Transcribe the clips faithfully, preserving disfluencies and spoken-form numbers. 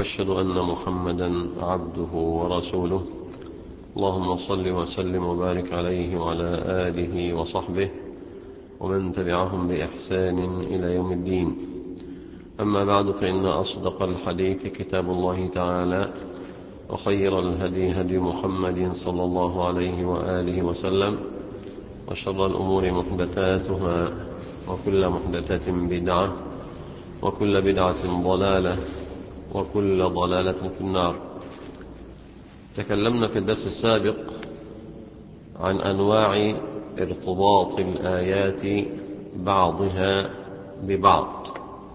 وأشهد أن محمدا عبده ورسوله. اللهم صل وسلم وبارك عليه وعلى آله وصحبه ومن تبعهم بإحسان إلى يوم الدين. أما بعد، فإن أصدق الحديث كتاب الله تعالى، وخير الهدي هدي محمد صلى الله عليه وآله وسلم، وشر الأمور محدثاتها، وكل محدثة بدعة، وكل بدعة ضلالة، وكل ضلالة في النار. تكلمنا في الدرس السابق عن أنواع ارتباط الآيات بعضها ببعض،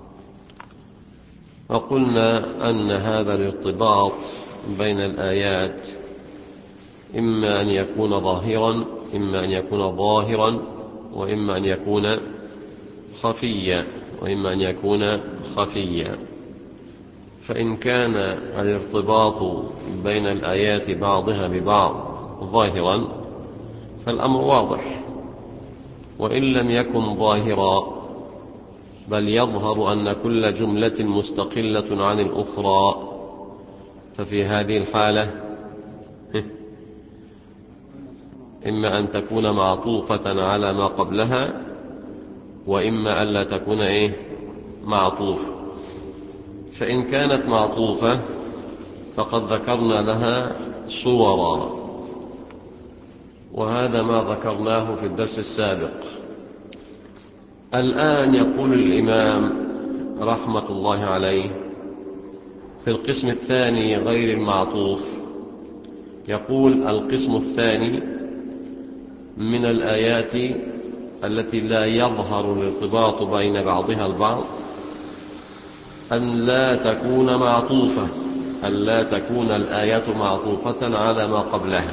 وقلنا أن هذا الارتباط بين الآيات إما أن يكون ظاهرا إما أن يكون ظاهرا وإما أن يكون خفيا وإما أن يكون خفيا. فإن كان الارتباط بين الآيات بعضها ببعض ظاهرا فالأمر واضح، وإن لم يكن ظاهرا بل يظهر أن كل جملة مستقلة عن الأخرى، ففي هذه الحالة إما أن تكون معطوفة على ما قبلها، وإما أن لا تكون إيه معطوفة. فإن كانت معطوفة فقد ذكرنا لها صورا، وهذا ما ذكرناه في الدرس السابق. الآن يقول الإمام رحمة الله عليه في القسم الثاني غير المعطوف، يقول: القسم الثاني من الآيات التي لا يظهر الارتباط بين بعضها البعض أن لا تكون معطوفة أن لا تكون الآيات معطوفة على ما قبلها،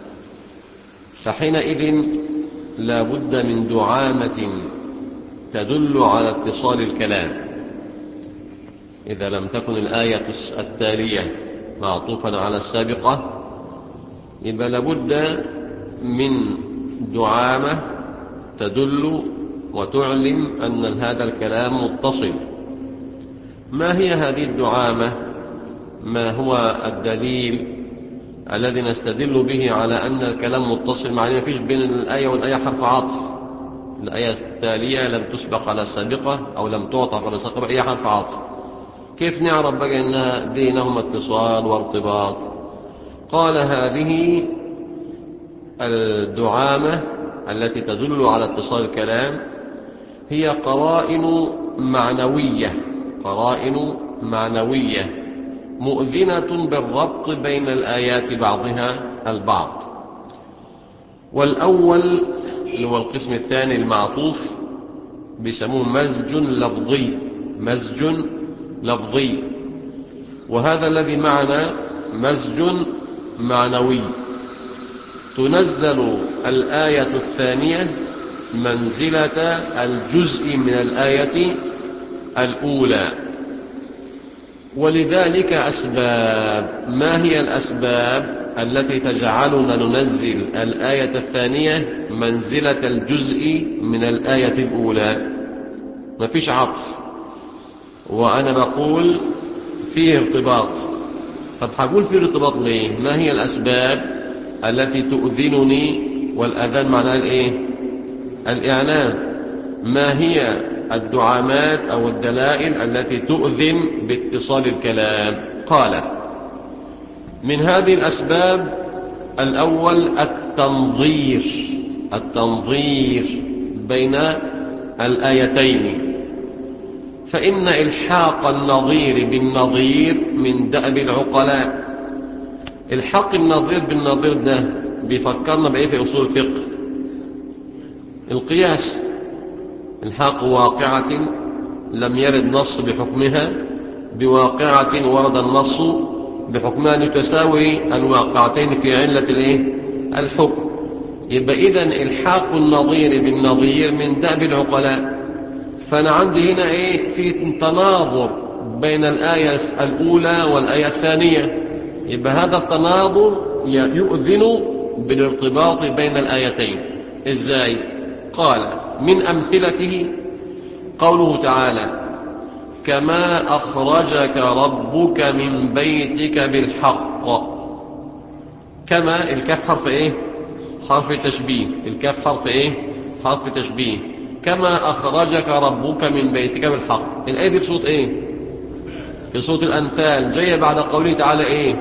فحينئذ لا بد من دعامة تدل على اتصال الكلام. إذا لم تكن الآية التالية معطوفا على السابقة يبقى لابد من دعامة تدل وتعلم أن هذا الكلام متصل. ما هي هذه الدعامة؟ ما هو الدليل الذي نستدل به على أن الكلام متصل، مع أن ما فيش بين الآية والآية حرف عطف؟ الآية التالية لم تسبق على السابقة أو لم تعطف على السابقة، هي حرف عطف. كيف نعرف بقى أنها بينهما اتصال وارتباط؟ قال: هذه الدعامة التي تدل على اتصال الكلام هي قرائن معنوية قرائن معنوية مؤذنة بالربط بين الآيات بعضها البعض. والأول اللي هو القسم الثاني المعطوف بيسموه مزج لفظي مزج لفظي وهذا الذي معنا مزج معنوي. تنزل الآية الثانية منزلة الجزء من الآية الأولى، ولذلك أسباب. ما هي الأسباب التي تجعلنا ننزل الآية الثانية منزلة الجزء من الآية الأولى؟ ما فيش عطف، وأنا بقول فيه ارتباط. طب هقول فيه ارتباط ليه؟ ما هي الأسباب التي تؤذنني؟ والأذان معناه الإيه؟ الإعلان. ما هي الدعامات أو الدلائل التي تؤذن باتصال الكلام؟ قال: من هذه الأسباب الأول التنظير التنظير بين الآيتين، فإن إلحاق النظير بالنظير من دأب العقلاء. إلحاق النظير بالنظير ده بيفكرنا بإيه في أصول الفقه؟ القياس. الحاق واقعة لم يرد نص بحكمها بواقعة ورد النص بحكمها لتساوي الواقعتين في علة الايه؟ الحكم. يبقى إذن إلحاق النظير بالنظير من دأب العقلاء. فأنا عندي هنا إيه؟ في تناظر بين الآية الأولى والآية الثانية. يبقى هذا التناظر يؤذن بالارتباط بين الآيتين. إزاي؟ قال: من أمثلته قوله تعالى: كما أخرجك ربك من بيتك بالحق. كما الكاف حرف إيه؟ حرف تشبيه. الكاف حرف إيه؟ حرف تشبيه. كما أخرجك ربك من بيتك بالحق. الآية دي في صوت إيه؟ في صوت الأنفال، جاية بعد قوله تعالى إيه؟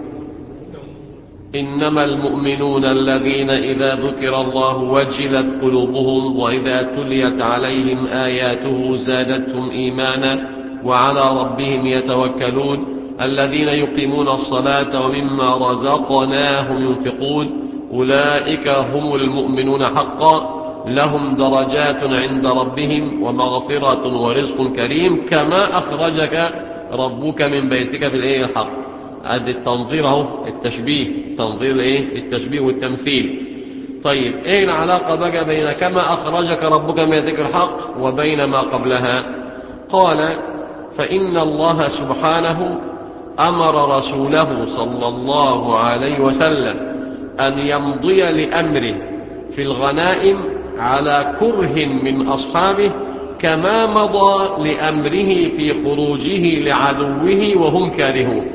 إنما المؤمنون الذين إذا ذكر الله وجلت قلوبهم وإذا تليت عليهم آياته زادتهم إيمانا وعلى ربهم يتوكلون الذين يقيمون الصلاة ومما رزقناهم ينفقون أولئك هم المؤمنون حقا لهم درجات عند ربهم ومغفرة ورزق كريم كما أخرجك ربك من بيتك بالإيه الحق. ادي التنظير اهو، التشبيه، تنظير الايه؟ التشبيه والتمثيل. طيب ايه العلاقه بقى بين كما اخرجك ربك من بيتك الحق وبين ما قبلها؟ قال فان الله سبحانه امر رسوله صلى الله عليه وسلم ان يمضي لامره في الغنائم على كره من اصحابه كما مضى لامره في خروجه لعدوه وهم كارهون.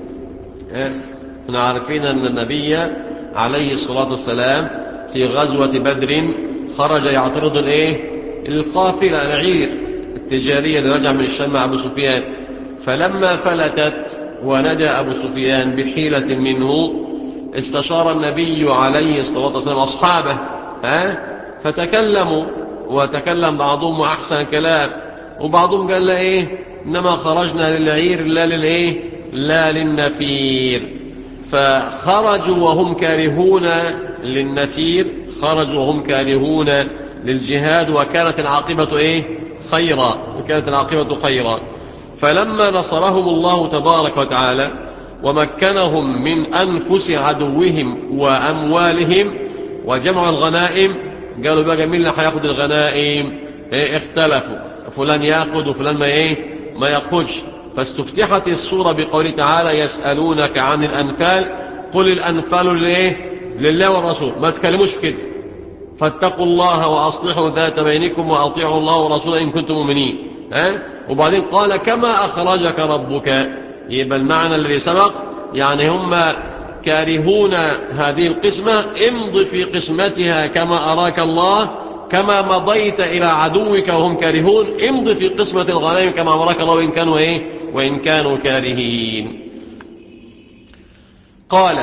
احنا عارفين أن النبي عليه الصلاة والسلام في غزوة بدر خرج يعترض الايه؟ القافلة، العير التجارية اللي رجع من الشام مع أبو سفيان. فلما فلتت ونجا أبو سفيان بحيلة منه استشار النبي عليه الصلاة والسلام أصحابه ها؟ فتكلموا، وتكلم بعضهم أحسن كلام، وبعضهم قال له ايه؟ إنما خرجنا للعير لا للايه؟ لا للنفير. فخرجوا وهم كارهون للنفير، خرجوا وهم كارهون للجهاد، وكانت العاقبة ايه؟ خيرا، وكانت العاقبة خيرا. فلما نصرهم الله تبارك وتعالى ومكنهم من أنفس عدوهم وأموالهم وجمعوا الغنائم، قالوا بقى مين اللي هياخد الغنائم؟ ايه؟ اختلفوا، فلان ياخد وفلان ما ايه؟ ما ياخدش. فاستفتحت السورة بقوله تعالى يسألونك عن الأنفال قل الأنفال لله لله والرسول. ما تكلموش في كده، فاتقوا الله وأصلحوا ذات بينكم وأطيعوا الله ورسوله إن كنتم مؤمنين. ها؟ وبعدين قال كما أخرجك ربك. يبقى المعنى الذي سبق يعني هم كارهون هذه القسمة، امض في قسمتها كما أراك الله، كما مضيت إلى عدوك وهم كارهون امض في قسمة الغنائم كما أمرك الله وإن كانوا إيه؟ وإن كانوا كارهين. قال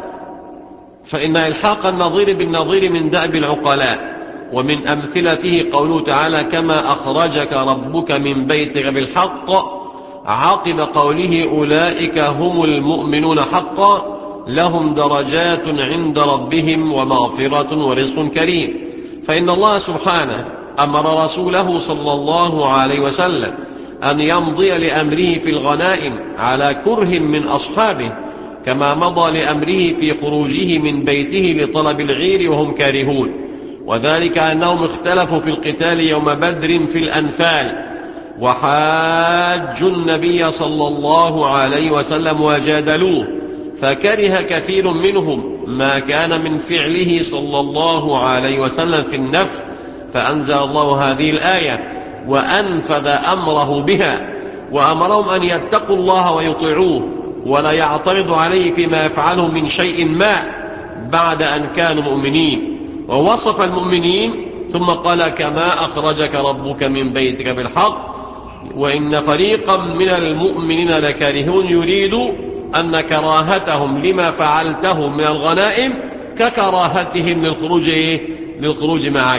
فإن إلحاق النظير بالنظير من دأب العقلاء، ومن أمثلته قوله تعالى كما أخرجك ربك من بيتك بالحق عقب قوله أولئك هم المؤمنون حقا لهم درجات عند ربهم ومغفرة ورزق كريم. فإن الله سبحانه أمر رسوله صلى الله عليه وسلم أن يمضي لأمره في الغنائم على كره من أصحابه كما مضى لأمره في خروجه من بيته لطلب العير وهم كارهون، وذلك أنهم اختلفوا في القتال يوم بدر في الأنفال، وحاجوا النبي صلى الله عليه وسلم وجادلوه، فكره كثير منهم ما كان من فعله صلى الله عليه وسلم في النفل، فأنزل الله هذه الآية وأنفذ أمره بها، وأمرهم أن يتقوا الله ويطيعوه ولا يعترض عليه فيما يفعله من شيء ما بعد أن كانوا مؤمنين. ووصف المؤمنين ثم قال كما أخرجك ربك من بيتك بالحق وإن فريقا من المؤمنين لكارهون، يريد أن كراهتهم لما فعلته من الغنائم ككراهتهم للخروج للخروج معك.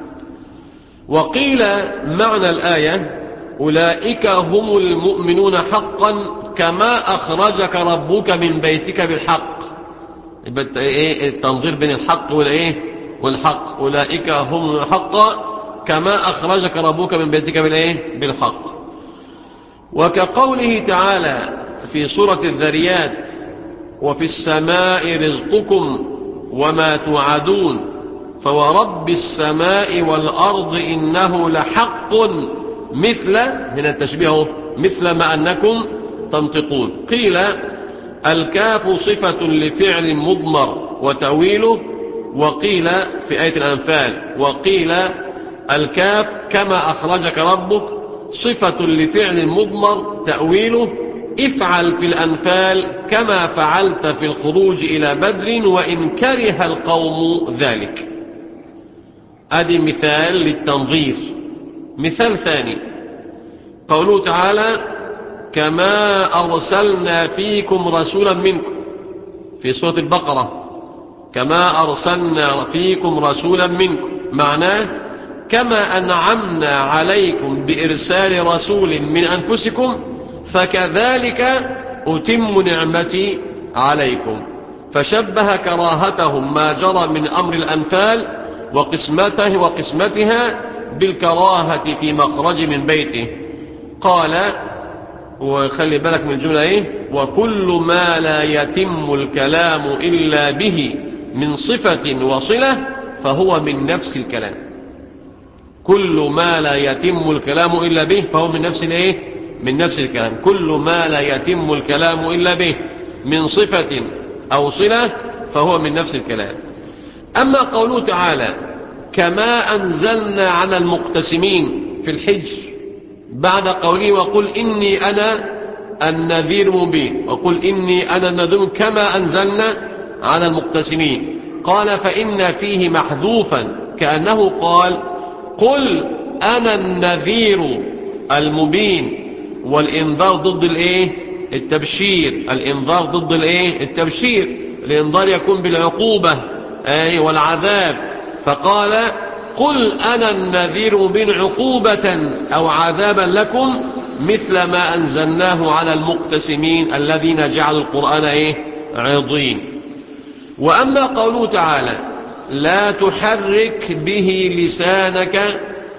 وقيل معنى الآية أولئك هم المؤمنون حقا كما أخرجك ربك من بيتك بالحق. التنظير بين الحق والإيه والحق. أولئك هم حقا كما أخرجك ربك من بيتك بالإيه بالحق. وكقوله تعالى في سورة الذريات وفي السماء رزقكم وما توعدون فورب السماء والأرض إنه لحق مثل من التشبيه مثل ما أنكم تنطقون. قيل الكاف صفة لفعل مضمر وتأويله، وقيل في آية الأنفال وقيل الكاف كما أخرجك ربك صفة لفعل مضمر تأويله افعل في الأنفال كما فعلت في الخروج إلى بدر وإن كره القوم ذلك. أدي مثال للتنظير. مثال ثاني قوله تعالى كما أرسلنا فيكم رسولا منكم في سورة البقرة، كما أرسلنا فيكم رسولا منكم، معناه كما أنعمنا عليكم بإرسال رسول من أنفسكم فكذلك أتم نعمتي عليكم. فشبه كراهتهم ما جرى من أمر الأنفال وقسمته وقسمتها بالكراهة في مخرج من بيته. قال وخلي بالك من الجملة ايه، وكل ما لا يتم الكلام إلا به من صفة وصلة فهو من نفس الكلام. كل ما لا يتم الكلام إلا به فهو من نفس الايه، من نفس الكلام. كل ما لا يتم الكلام إلا به من صفة أو صلة فهو من نفس الكلام. أما قوله تعالى كما أنزلنا على المقتسمين في الحجر بعد قوله وقل إني أنا النذير مبين، وقل إني أنا النذير كما أنزلنا على المقتسمين، قال فإن فيه محذوفا كأنه قال قل أنا النذير المبين. والإنذار ضد الإيه؟ التبشير. الإنذار ضد الإيه؟ التبشير. الإنذار يكون بالعقوبة أي والعذاب، فقال قل أنا النذير مبين عقوبة أو عذابا لكم مثل ما أنزلناه على المقتسمين الذين جعلوا القرآن إيه؟ عضين. وأما قوله تعالى لا تحرك به لسانك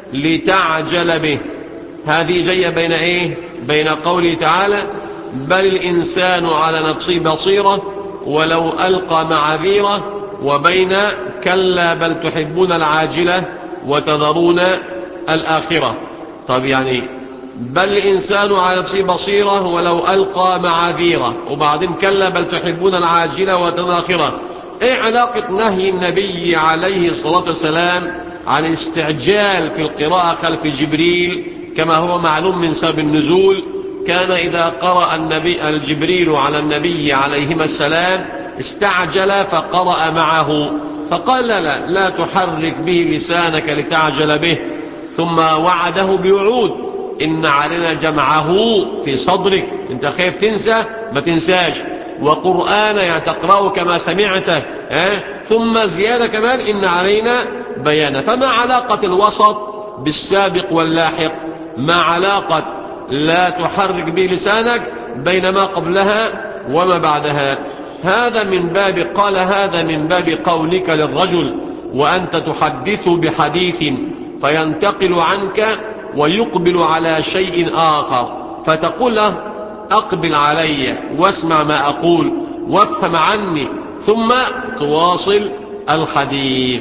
لتعجل به، هذه جاية بين إيه؟ بين قوله تعالى بل الإنسان على نفسه بصيرة ولو ألقى معاذيره، وبين كلا بل تحبون العاجلة وتذرون الآخرة. طب يعني بل الإنسان على نفسه بصيرة ولو ألقى معاذيره، وبعدين كلا بل تحبون العاجلة وتذرون الآخرة. إيه علاقة نهي النبي عليه الصلاة والسلام عن الاستعجال في القراءة خلف جبريل كما هو معلوم من سبب النزول؟ كان إذا قرأ النبي الجبريل على النبي عليهما السلام استعجل فقرأ معه، فقال لا, لا لا تحرك به لسانك لتعجل به، ثم وعده بوعود إن علينا جمعه في صدرك، انت خايف تنسى ما تنساش، وقرآن يعني تقرأه كما سمعته، اه؟ ثم زيادة كمان إن علينا بيانه. فما علاقة الوسط بالسابق واللاحق؟ ما علاقة لا تحرك به لسانك بين ما قبلها وما بعدها؟ هذا من باب قال هذا من باب قولك للرجل وأنت تحدث بحديث فينتقل عنك ويقبل على شيء آخر، فتقول له أقبل علي واسمع ما أقول وافهم عني، ثم تواصل الحديث.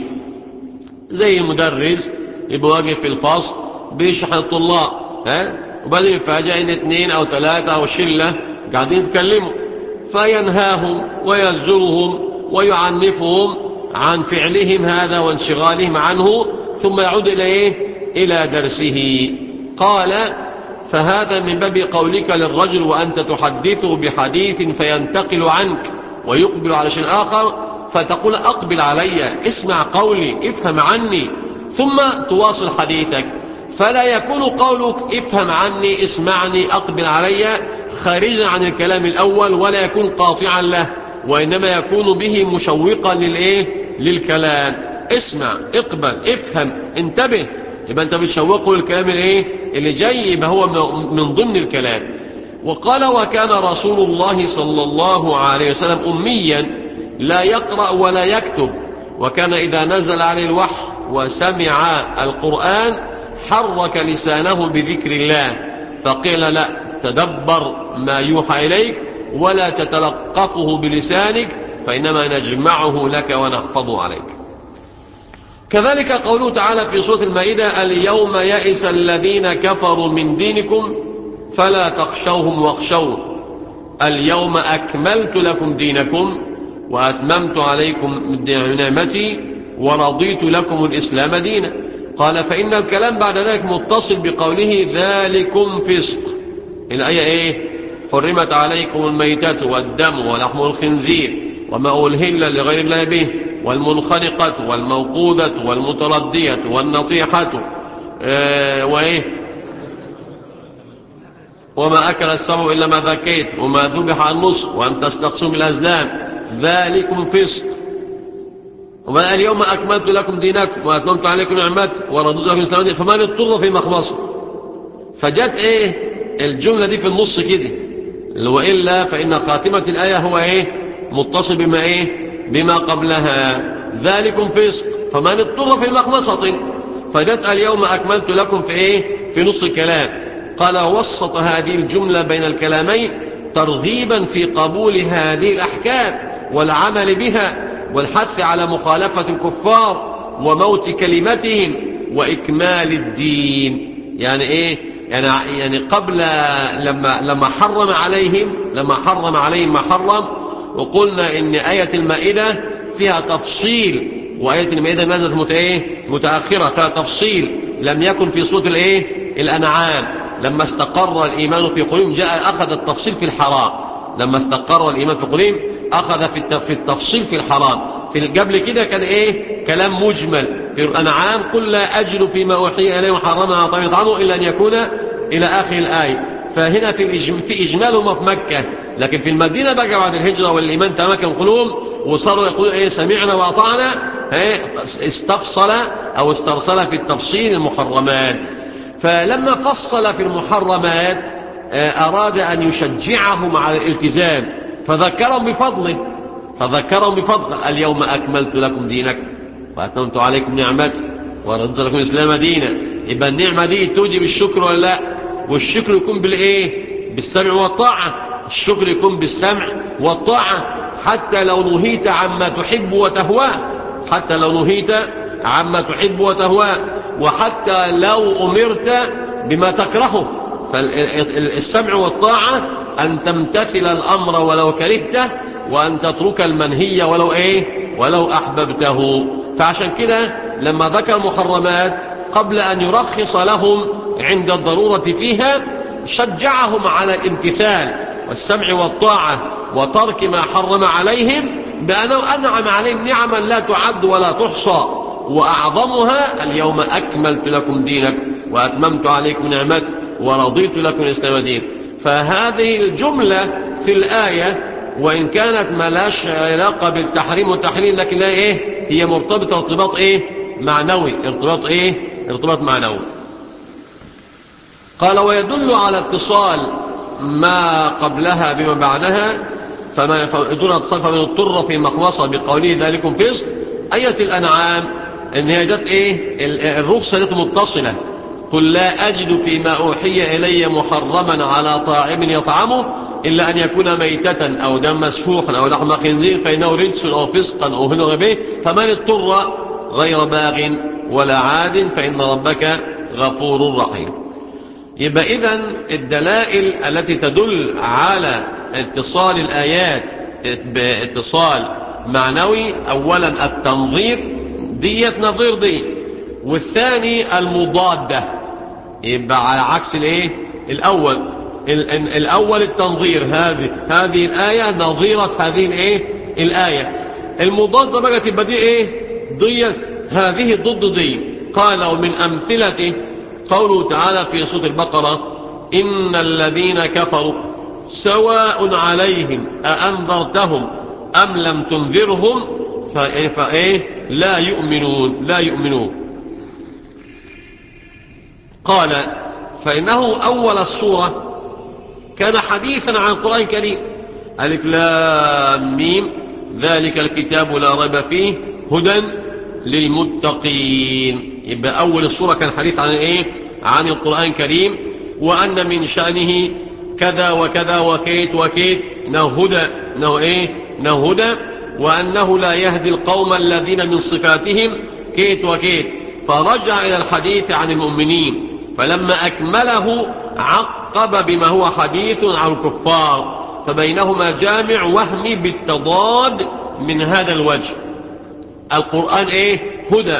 زي المدرس يبقى واقف في الفصل بيشرح الطلاب، ها، وبعدين يفاجئ ان اثنين او ثلاثة او شلة قاعدين يتكلموا، فينهاهم ويزجرهم ويعنفهم عن فعلهم هذا وانشغالهم عنه، ثم يعود إلى إيه؟ إلى درسه. قال فهذا من باب قولك للرجل وأنت تحدثه بحديث فينتقل عنك ويقبل على شيء آخر، فتقول أقبل علي، اسمع قولي، افهم عني، ثم تواصل حديثك. فلا يكون قولك افهم عني، اسمعني، أقبل علي خارجا عن الكلام الأول، ولا يكون قاطعا له، وإنما يكون به مشوقا للإيه؟ للكلام. اسمع، اقبل، افهم، انتبه، يبقى أنت بتشوقه للكلام الإيه؟ اللي جاي، يبقى هو من ضمن الكلام. وقال وكان رسول الله صلى الله عليه وسلم أميا لا يقرأ ولا يكتب، وكان إذا نزل عليه الوحي وسمع القرآن حرك لسانه بذكر الله، فقيل لا تدبر ما يوحى إليك ولا تتلقفه بلسانك فإنما نجمعه لك ونحفظه عليك. كذلك قوله تعالى في سورة المائدة اليوم يئس الذين كفروا من دينكم فلا تخشوهم واخشون اليوم أكملت لكم دينكم وأتممت عليكم نعمتي ورضيت لكم الإسلام دينا. قال فإن الكلام بعد ذلك متصل بقوله ذلكم فسق. الآية إيه؟ حرمت عليكم الميتة والدم ولحم الخنزير وما ألهل لغير الله به والمنخنقة والموقوذة والمتردية والنطيحة آه وإيه وما أكل السبع إلا ما ذكيت وما ذبح عن النصر وأن تستقسموا بالأزلام ذلكم فسق. وما اليوم أكملت لكم دينكم وأتممت عليكم نعمتي ورضيت لكم الإسلام دين فمن اضطر في مخمصة. فجت إيه الجملة دي في النص كده وإلا فإن خاتمة الآية هو إيه متصل بما إيه بما قبلها ذلكم فسق فمن اضطر في مخمصة. فجت اليوم أكملت لكم في إيه في نص الكلام. قال وسط هذه الجملة بين الكلامين ترغيبا في قبول هذه الأحكام والعمل بها والحث على مخالفة الكفار وموت كلمتهم وإكمال الدين. يعني إيه يعني, يعني قبل لما, لما حرم عليهم لما حرم عليهم ما حرم وقلنا إن آية المائدة فيها تفصيل وآية المائدة نزلت متأخرة فيها تفصيل لم يكن في سورة الإيه الأنعام. لما استقر الإيمان في قلوبهم جاء أخذ التفصيل في الحرام. لما استقر الإيمان في قلوبهم أخذ في التفصيل في الحرام. في قبل كده كان إيه كلام مجمل في الأنعام قل لا أجد فيما أوحي إليه محرما على طعام يطعمه إلا أن يكون إلى آخر الآية. فهنا في, الإجم... في إجمال هم في مكة لكن في المدينة بقى بعد الهجرة والإيمان تمكن قلوبهم وصاروا يقولوا إيه سمعنا وأطعنا استفصل أو استرسل في التفصيل المحرمات. فلما فصل في المحرمات أراد أن يشجعهم على الالتزام فذكرهم بفضله فذكرهم بفضله اليوم أكملت لكم دينكم وأتممت عليكم نعمتي ورضيت لكم الإسلام دينا. يبقى النعمة دي توجب الشكر ولا لا؟ والشكر يكون بالإيه بالسمع والطاعة. الشكر يكون بالسمع والطاعة حتى لو نهيت عما تحب وتهواه حتى لو نهيت عما تحب وتهواه وحتى لو أمرت بما تكرهه. فالسمع والطاعة أن تمتثل الأمر ولو كرهته وأن تترك المنهي ولو إيه ولو أحببته. فعشان كده لما ذكر محرمات قبل أن يرخص لهم عند الضرورة فيها شجعهم على الامتثال والسمع والطاعة وترك ما حرم عليهم بأنه أنعم عليهم نعما لا تعد ولا تحصى وأعظمها اليوم أكملت لكم دينكم وأتممت عليكم نعمتي ورضيت لكم الإسلام دين. فهذه الجملة في الآية وإن كانت ما لاش علاقة بالتحريم والتحليل لكن لا إيه هي مرتبطة ارتباط إيه معنوي ارتباط إيه ارتباط معنوي. قال ويدل على اتصال ما قبلها بما بعدها فما يدل على اتصال فمن اضطر في مخمصة بقوله ذلكم فسق. آية الأنعام إن هي جت إيه الرخصة جت متصلة قل لا أجد فيما أوحي إلي محرما على طاعم يطعمه إلا أن يكون ميتة أو دم مسفوحا أو لحم خنزير فإنه رجس أو فسقا أو هل به فمن اضطر غير باغ ولا عاد فإن ربك غفور رحيم. يبقى إذن الدلائل التي تدل على اتصال الآيات باتصال معنوي أولا التنظير ديت نظير دي والثاني المضادة يبقى على عكس الايه الأول. الأول التنظير هذه هذه الآية نظيرة هذه الايه الآية. المضادة بقى تبقى دي ايه دي هذه ضد دي. قال ومن أمثلته قوله تعالى في سورة البقرة إن الذين كفروا سواء عليهم أأنذرتهم أم لم تنذرهم فإيه لا يؤمنون لا يؤمنون. قال فإنه أول السورة كان حديثا عن القرآن الكريم ألف لام ميم ذلك الكتاب لا ريب فيه هدى للمتقين. يبقى أول السورة كان حديث عن إيه عن القرآن الكريم وأن من شأنه كذا وكذا وكيت وكيت إنه هدى إنه إيه إنه هدى وأنه لا يهدي القوم الذين من صفاتهم كيت وكيت. فرجع إلى الحديث عن المؤمنين فلما أكمله عقب بما هو حديث عن الكفار فبينهما جامع وهمي بالتضاد من هذا الوجه. القرآن إيه هدى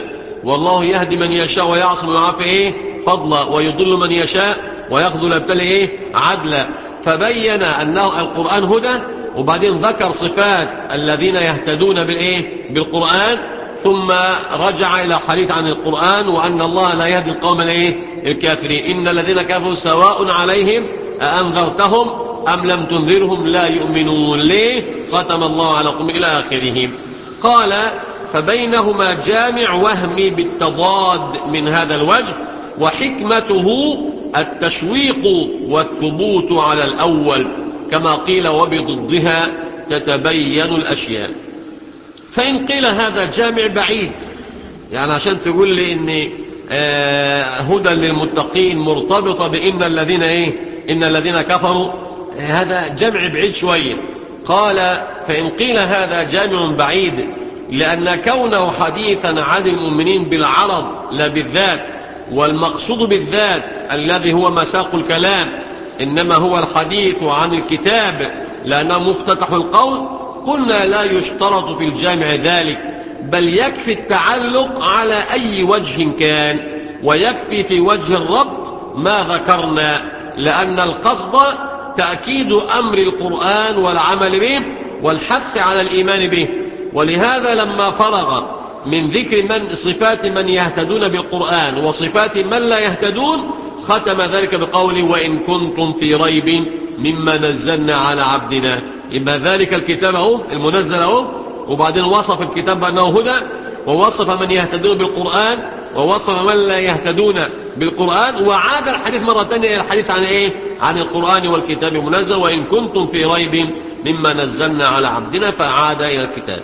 والله يهدي من يشاء ويعصم ويعافي إيه فضلا، ويضل من يشاء ويخذل يبتلي إيه عدلا. فبين أنه القرآن هدى، وبعدين ذكر صفات الذين يهتدون بالإيه بالقرآن، ثم رجع إلى حديث عن القرآن وأن الله لا يهدي القوم الإيه الكافرين. إن الذين كفروا سواء عليهم أأنذرتهم أم لم تنذرهم لا يؤمنون. ليه؟ ختم الله على قلوبهم إلى آخره. قال فبينهما جامع وهمي بالتضاد من هذا الوجه، وحكمته التشويق والثبوت على الأول، كما قيل وبضدها تتبين الأشياء. فإن قيل هذا جامع بعيد، يعني عشان تقول لي إن آه هدى للمتقين مرتبطة بإن الذين إيه إن الذين كفروا، هذا جمع بعيد شوية. قال فإن قيل هذا جامع بعيد لأن كونه حديثا عن المؤمنين بالعرض لا بالذات، والمقصود بالذات الذي هو مساق الكلام إنما هو الحديث عن الكتاب لأنه مفتتح القول، قلنا لا يشترط في الجامع ذلك، بل يكفي التعلق على أي وجه كان، ويكفي في وجه الربط ما ذكرنا، لأن القصد تأكيد أمر القرآن والعمل به والحث على الإيمان به. ولهذا لما فرغ من ذكر من صفات من يهتدون بالقرآن وصفات من لا يهتدون، ختم ذلك بقوله وإن كنتم في ريب مما نزلنا على عبدنا. إما ذلك الكتاب اهو المنزل اهو، وبعدين وصف الكتاب بأنه هدى، ووصف من يهتدون بالقرآن، ووصف من لا يهتدون بالقرآن، وعاد الحديث مرة ثانية إلى الحديث عن إيه؟ عن القرآن والكتاب المنزل، وإن كنتم في ريب مما نزلنا على عبدنا، فعاد إلى الكتاب.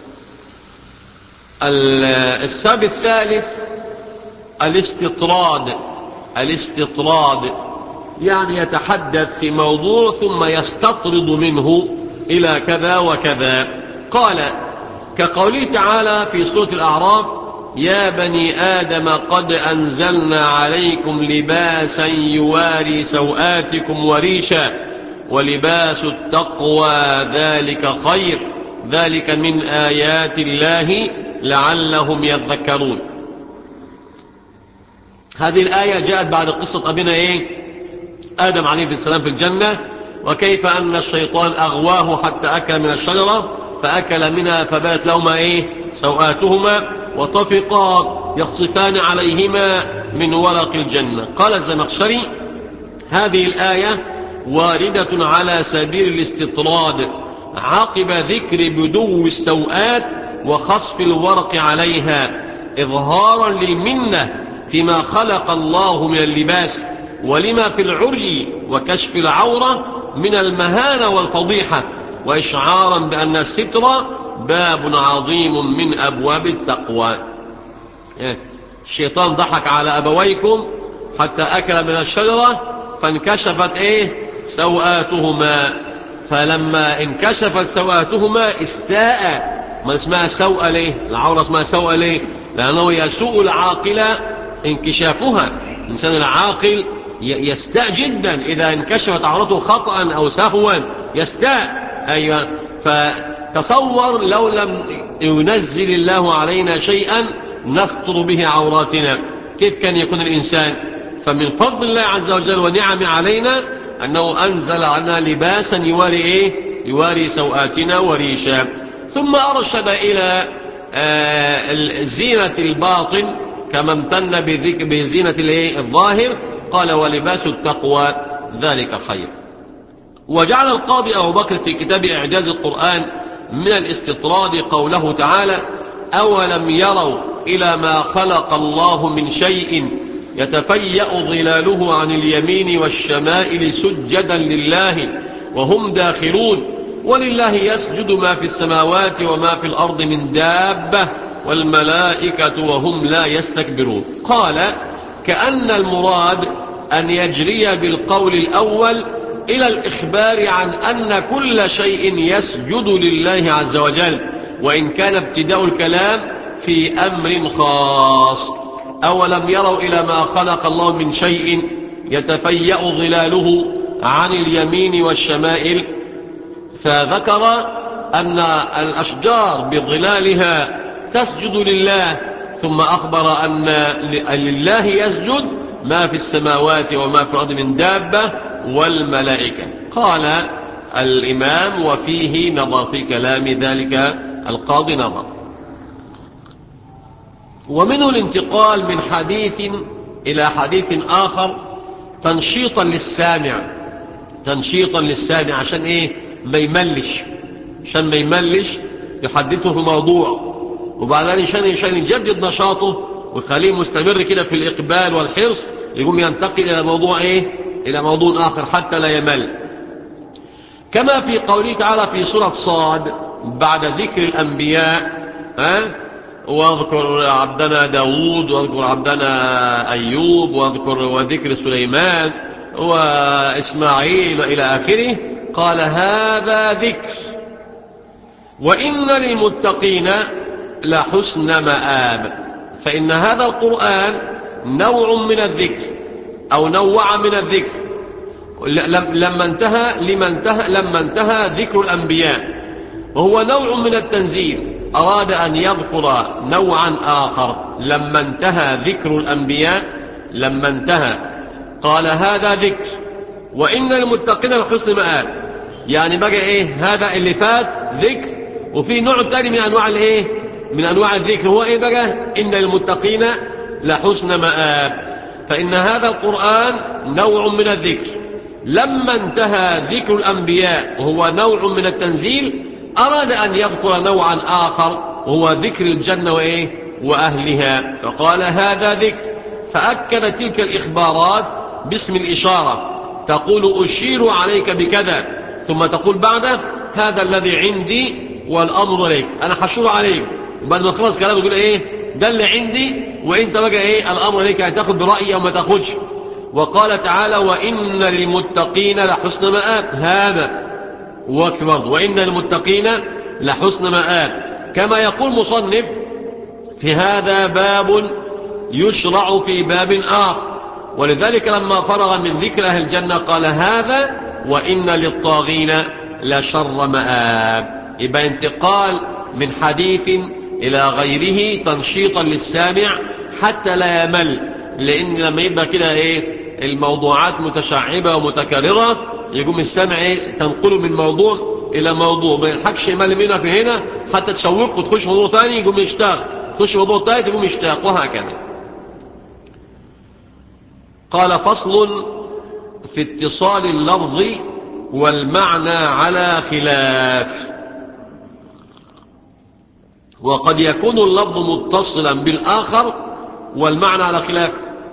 السبب الثالث الاستطراد. الاستطراد يعني يتحدث في موضوع ثم يستطرد منه إلى كذا وكذا. قال كقوله تعالى في سورة الأعراف يا بني آدم قد أنزلنا عليكم لباسا يواري سوآتكم وريشا ولباس التقوى ذلك خير ذلك من آيات الله لعلهم يذكرون. هذه الآية جاءت بعد قصة أبينا إيه؟ آدم عليه السلام في الجنة، وكيف أن الشيطان أغواه حتى أكل من الشجرة فأكل منها فبات لهما إيه؟ سوآتهما وطفقا يخصفان عليهما من ورق الجنة. قال الزمخشري هذه الآية واردة على سبيل الاستطراد عقب ذكر بدو السوآت وخصف الورق عليها إظهارا للمنة فيما خلق الله من اللباس ولما في العري وكشف العورة من المهانة والفضيحة، وإشعارا بأن الستر باب عظيم من أبواب التقوى. الشيطان ضحك على أبويكم حتى أكل من الشجرة فانكشفت إيه؟ سوآتهما، فلما انكشفت سوآتهما استاء. ما اسمها سوء ليه؟ العورة اسمها سوء ليه؟ لأنه يسوء العاقل انكشافها. الإنسان العاقل يستاء جدا إذا انكشفت عورته خطأ أو سهوا، يستاء. أيوة. فتصور لو لم ينزل الله علينا شيئا نستر به عوراتنا كيف كان يكون الإنسان؟ فمن فضل الله عز وجل ونعم علينا أنه أنزل عنا لباسا يواري إيه؟ يواري سوآتنا وريشا. ثم أرشد إلى زينة الباطن كما امتن بزينة الظاهر، قال ولباس التقوى ذلك خير. وجعل القاضي أبو بكر في كتاب إعجاز القرآن من الاستطراد قوله تعالى أولم يروا إلى ما خلق الله من شيء يتفيأ ظلاله عن اليمين والشمائل سجدا لله وهم داخلون ولله يسجد ما في السماوات وما في الأرض من دابة والملائكة وهم لا يستكبرون. قال كأن المراد أن يجري بالقول الأول إلى الإخبار عن أن كل شيء يسجد لله عز وجل، وإن كان ابتداء الكلام في أمر خاص. أولم يروا إلى ما خلق الله من شيء يتفيأ ظلاله عن اليمين والشمائل، فذكر أن الأشجار بظلالها تسجد لله ثم أخبر أن لله يسجد ما في السماوات وما في الأرض من دابة والملائكة. قال الإمام وفيه نظر في كلام ذلك القاضي نظر. ومنه الانتقال من حديث إلى حديث آخر تنشيطا للسامع، تنشيطا للسامع عشان إيه؟ ما يملش، عشان ما يملش يحدثه في موضوع وبعدين عشان عشان يجدد نشاطه ويخليه مستمر كده في الإقبال والحرص، يقوم ينتقل إلى موضوع إيه؟ إلى موضوع آخر حتى لا يمل. كما في قوله تعالى في سورة صاد بعد ذكر الأنبياء، ها؟ واذكر عبدنا داود واذكر عبدنا أيوب واذكر وذكر سليمان وإسماعيل إلى آخره، قال هذا ذكر وإن للمتقين لحسن مآب. فإن هذا القرآن نوع من الذكر أو نوع من الذكر لما انتهى لما انتهى لما انتهى ذكر الأنبياء، وهو نوع من التنزيل. أراد أن يذكر نوعا آخر لما انتهى ذكر الأنبياء، لما انتهى قال هذا ذكر وإن المتقين لحسن مآب. يعني بقى إيه؟ هذا اللي فات ذكر، وفي نوع تاني من أنواع الإيه؟ من أنواع الذكر، هو إيه بقى؟ إن المتقين لحسن مآب. فإن هذا القرآن نوع من الذكر لما انتهى ذكر الأنبياء وهو نوع من التنزيل، أراد أن يذكر نوعا آخر وهو ذكر الجنة وإيه؟ وأهلها، فقال هذا ذكر. فأكد تلك الإخبارات باسم الإشارة، تقول أشير عليك بكذا، ثم تقول بعده هذا الذي عندي والأمر عليك، أنا حشور عليك. بعد ما خلص كلامه يقول إيه؟ ده اللي عندي وإنت بقى إيه؟ الأمر عليك، يعني تأخذ برأيي أو ما تأخذش. وقال تعالى وإن للمتقين لحسن مآب، هذا وأكبر وإن للمتقين لحسن مآب. كما يقول مصنف في هذا باب يشرع في باب آخر، ولذلك لما فرغ من ذكر أهل الجنة قال هذا وإن للطاغين لشر مآب. يبقى انتقال من حديث إلى غيره تنشيطا للسامع حتى لا يمل، لأن لما يبقى كده إيه؟ الموضوعات متشعبة ومتكررة، يقوم السامع إيه؟ تنقله من موضوع إلى موضوع، ما يلحقش يمل منها في هنا حتى تشوق وتخش موضوع تاني يقوم يشتاق، تخش موضوع ثالث يقوم يشتاق، وهكذا. قال فصل في اتصال اللفظ والمعنى على خلاف. وقد يكون اللفظ متصلا بالآخر والمعنى على خلاف.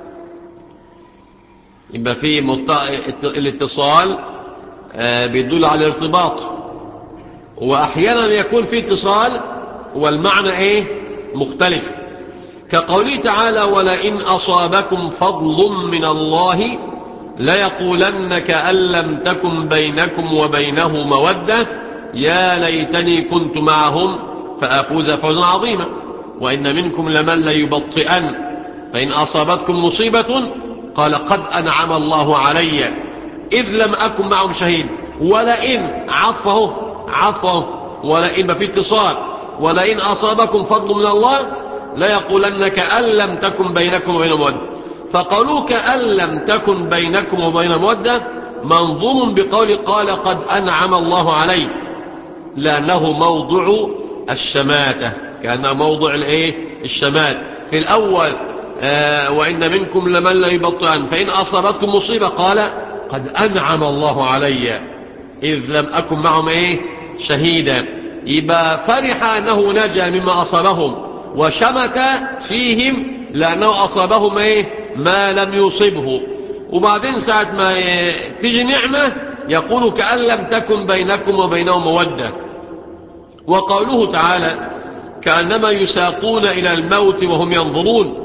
يبقى فيه مت... الاتصال بيدل على الارتباط، وأحيانا يكون فيه اتصال والمعنى ايه؟ مختلف، كقوله تعالى ولئن أصابكم فضل من الله ليقولن كأن لم تكن بينكم وبينه مودة يا ليتني كنت معهم فأفوز فوزا عظيما. وإن منكم لمن ليبطئن فإن أصابتكم مصيبة قال قد أنعم الله علي إذ لم أكن معهم شهيد. ولئن عطفه عطفه ولئن ما في اتصال، ولئن أصابكم فضل من الله ليقولن كأن لم تكن بينكم وبين مودة. فقالوا كأن لم تكن بينكم وبين مودة منظوم بقول قال قد أنعم الله علي، لأنه موضع الشماتة، كأنه موضع الايه؟ الشمات. في الأول آه وإن منكم لمن لا يبطئن فإن أصابتكم مصيبة قال قد أنعم الله علي إذ لم أكن معهم ايه؟ شهيدا. يبقى فرح أنه نجا مما أصابهم، وشمت فيهم لأنه أصابهم ايه؟ ما لم يصبه. وبعدين ساعة ما تيجي نعمة يقول كأن لم تكن بينكم وبينهم مودة. وقوله تعالى كأنما يساقون إلى الموت وهم ينظرون،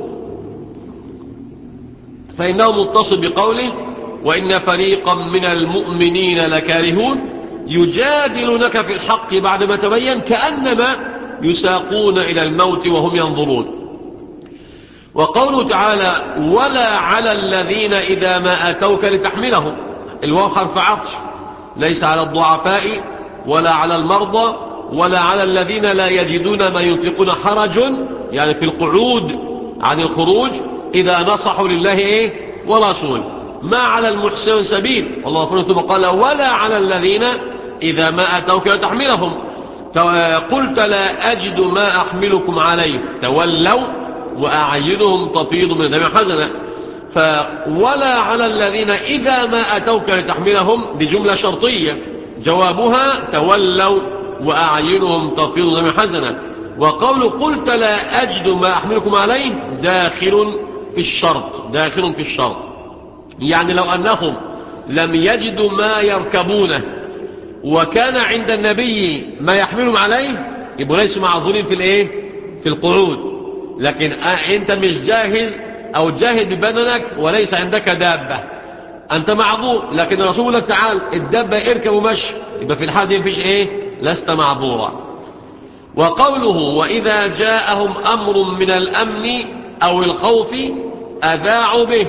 فإنه متصل بقوله وإن فريقا من المؤمنين لكارهون يجادلونك في الحق بعدما تبين كأنما يساقون إلى الموت وهم ينظرون. وقوله تعالى ولا على الذين إذا ما أتوك لتحملهم، الواو حرف عطف، ليس على الضعفاء ولا على المرضى ولا على الذين لا يجدون ما ينفقون حرج يعني في القعود عن الخروج إذا نصحوا لله إيه ورسول. ما على المحسن سبيل، والله فرد ثم قال ولا على الذين إذا ما أتوك لتحملهم قلت لا أجد ما أحملكم عليه تولوا وأعينهم تفيض من الدمع حزنا. فولا على الذين إذا ما أتوك لتحملهم بجملة شرطية جوابها تولوا وأعينهم تفيض من الدمع حزنا. وقول قلت لا أجد ما أحملكم عليه داخل في الشرط، داخل في الشرط، يعني لو أنهم لم يجدوا ما يركبونه وكان عند النبي ما يحملهم عليه يبقوا ليسوا معذورين في الايه في القعود. لكن انت مش جاهز او جاهد ببدنك وليس عندك دابة انت معذور، لكن الرسول لك تعال الدابة اركب ومشي، يبقى في الحال دي مفيش ايه لست معذورا. وقوله وإذا جاءهم أمر من الأمن أو الخوف أذاعوا به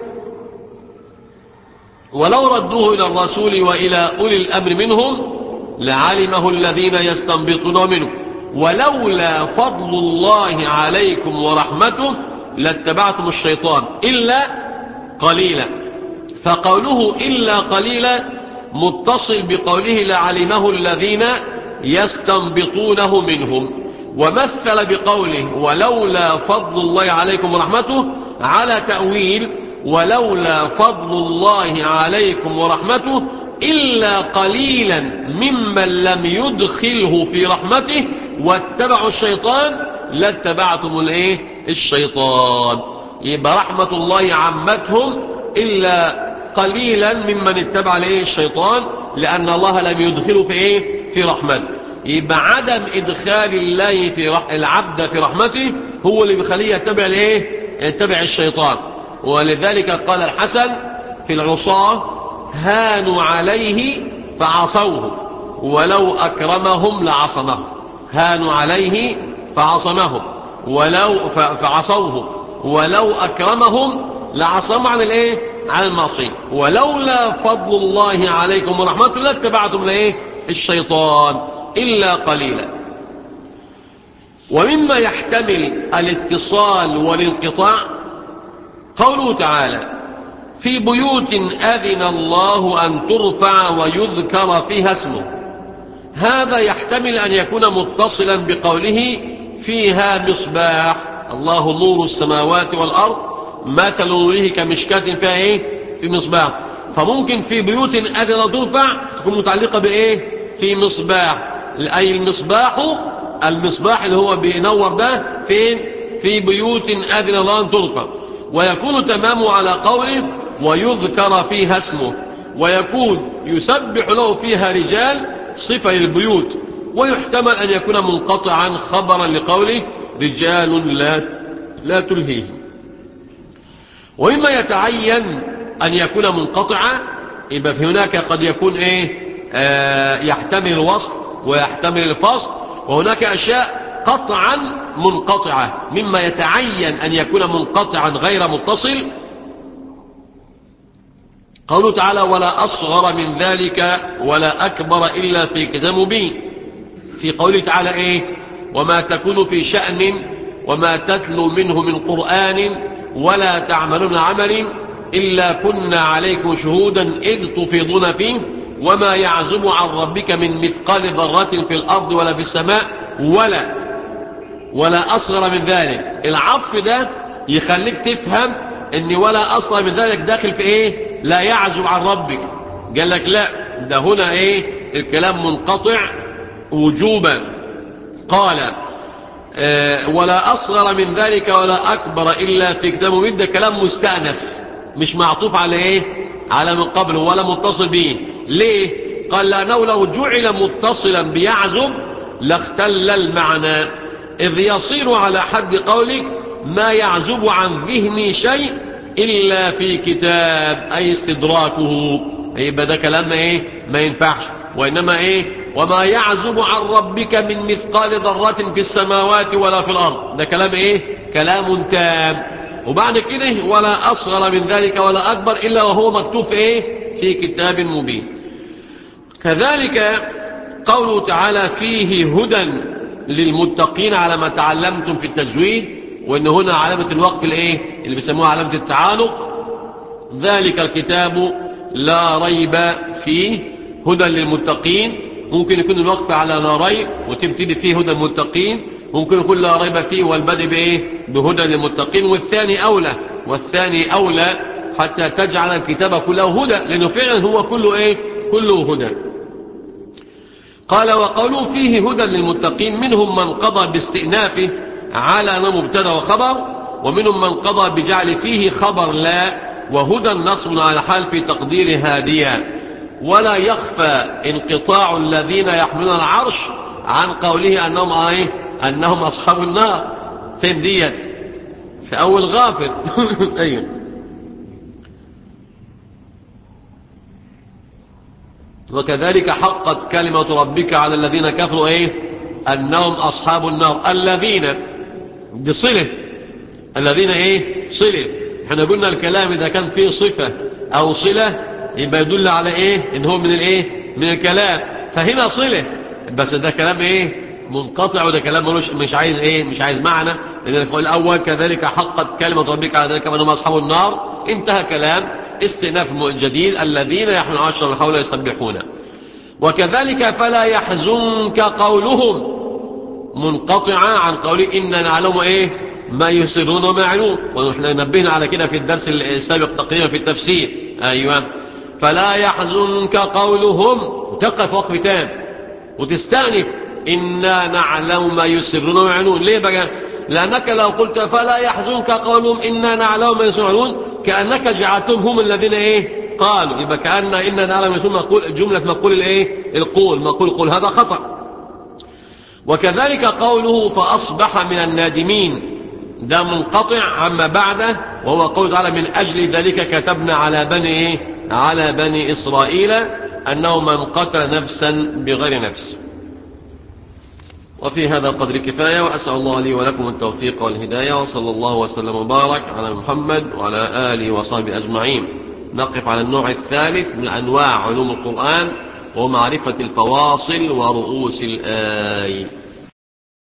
ولو ردوه إلى الرسول وإلى أولي الأمر منهم لعلمه الذين يستنبطون منه ولولا فضل الله عليكم ورحمته لاتبعتم الشيطان إلا قليلا. فقوله إلا قليلا متصل بقوله لعلمه الذين يستنبطونه منهم، ومثل بقوله ولولا فضل الله عليكم ورحمته على تأويل ولولا فضل الله عليكم ورحمته إلا قليلا ممن لم يدخله في رحمته واتبعوا الشيطان لاتبعتم الايه الشيطان. يبقى رحمة الله عمتهم إلا قليلا ممن اتبع الايه الشيطان، لأن الله لم يدخله في ايه في رحمته. يبقى عدم إدخال الله في رح... العبد في رحمته هو اللي بيخليه يتبع الايه يتبع الشيطان. ولذلك قال الحسن في العصاة هانوا عليه فعصوه ولو أكرمهم لعصمهم، هانوا عليه فعصمهم ولو فعصوه ولو أكرمهم لعصموا عن الايه عن المعصية. ولولا فضل الله عليكم ورحمته لاتبعتم الايه الشيطان إلا قليلا. ومما يحتمل الاتصال والانقطاع قوله تعالى في بيوت أذن الله أن ترفع ويذكر فيها اسمه، هذا يحتمل أن يكون متصلا بقوله فيها مصباح الله نور السماوات والأرض مثل نوره كمشكاة فيها إيه في مصباح. فممكن في بيوت أذن الله ترفع تكون متعلقة بإيه في مصباح، أي المصباح المصباح اللي هو بينور ده فين في بيوت أذن الله أن ترفع، ويكون تمامه على قوله ويذكر فيها اسمه، ويكون يسبح له فيها رجال صفة للبيوت، ويحتمل أن يكون منقطعا خبرا لقوله رجال لا, لا تلهيهم. ومما يتعين أن يكون منقطعا يبقى في هناك قد يكون إيه آه يحتمل الوصل ويحتمل الفصل، وهناك أشياء قطعا منقطعة. مما يتعين أن يكون منقطعا غير متصل قوله تعالى ولا أصغر من ذلك ولا أكبر إلا في كتاب مبين. في قوله تعالى إيه وما تكون في شأن وما تتلو منه من قرآن ولا تعملون عمل إلا كنا عليكم شهودا إذ تفيضون فيه وما يعزب عن ربك من مثقال ذرة في الأرض ولا في السماء ولا ولا أصغر من ذلك. العطف ده يخليك تفهم ان ولا أصغر من ذلك داخل في ايه لا يعزب عن ربك. قال لك لا ده هنا ايه الكلام منقطع وجوبا. قال آه ولا أصغر من ذلك ولا أكبر إلا في كتاب مبين، ده كلام مستأنف مش معطوف على ايه على من قبله ولا متصل به. ليه؟ قال لأنه لو جعل متصلا بيعزب لاختل المعنى، إذ يصير على حد قولك ما يعزب عن ذهني شيء إلا في كتاب، أي استدراكه. يبقى ده كلام ايه ما ينفعش. وإنما ايه وما يعزب عن ربك من مثقال ذرة في السماوات ولا في الأرض، ده كلام ايه كلام تام. وبعد كده ولا أصغر من ذلك ولا أكبر إلا وهو مكتوب في ايه في كتاب مبين. كذلك قوله تعالى فيه هدى للمتقين على ما تعلمتم في التجويد، وإن هنا علامة الوقف الإيه اللي بيسموها علامة التعانق. ذلك الكتاب لا ريب فيه هدى للمتقين. ممكن يكون الوقف على لا ريب وتبتدي فيه هدى المتقين، ممكن يكون لا ريب فيه والبدء بإيه بهدى للمتقين. والثاني أولى والثاني أولى حتى تجعل الكتاب كله هدى، لأنه فعلا هو كله إيه كله هدى. قال وقالوا فيه هدى للمتقين منهم من قضى باستئنافه على أنه مبتدا وخبر، ومنهم من قضى بجعل فيه خبر لا، وهدى نصب على حال في تقدير هاديا. ولا يخفى انقطاع الذين يحملون العرش عن قوله أنهم ايه أنهم أصحاب النار. فين ديت؟ في أول غافر. أيوه. وكذلك حقت كلمة ربك على الذين كفروا ايه أنهم أصحاب النار. الذين دي صلة، الذين ايه صلة. احنا قلنا الكلام إذا كان فيه صفة أو صلة يبقى يدل على ايه ان هو من الايه من الكلام، فهنا صلة، بس ده كلام ايه منقطع، وده كلام ملوش مش عايز ايه مش عايز معنى. لان الأول كذلك حقت كلمة ربك على ذلك أنهم أصحاب النار، انتهى كلام استئناف جديد الذين يحملون عشر من حوله يسبحون. وكذلك فلا يحزنك قولهم منقطعا عن قوله إننا نعلم ايه ما يسرون وما يعلنون، ونحن نبهنا على كده في الدرس السابق تقريبا في التفسير. ايوه. فلا يحزنك قولهم، تقف وقف تام وتستأنف إنا نعلم ما يسرون وما يعلنون. ليه بقى؟ لأنك لو قلت فلا يحزنك قولهم إنا نعلم ما يسرون وما يعلنون كأنك جعلتهم هم الذين ايه قالوا، يبقى كأن إنا نعلم ما يسرون مقول جملة مقول الايه القول مقول قول، هذا خطأ. وكذلك قوله فأصبح من النادمين، ده منقطع عما بعده، وهو قول تعالى من أجل ذلك كتبنا على بني إيه؟ على بني إسرائيل أنه من قتل نفسا بغير نفس. وفي هذا القدر كفاية، وأسأل الله لي ولكم التوفيق والهداية، وصلى الله وسلم وبارك على محمد وعلى آله وصحبه أجمعين. نقف على النوع الثالث من أنواع علوم القرآن ومعرفة الفواصل ورؤوس الآي.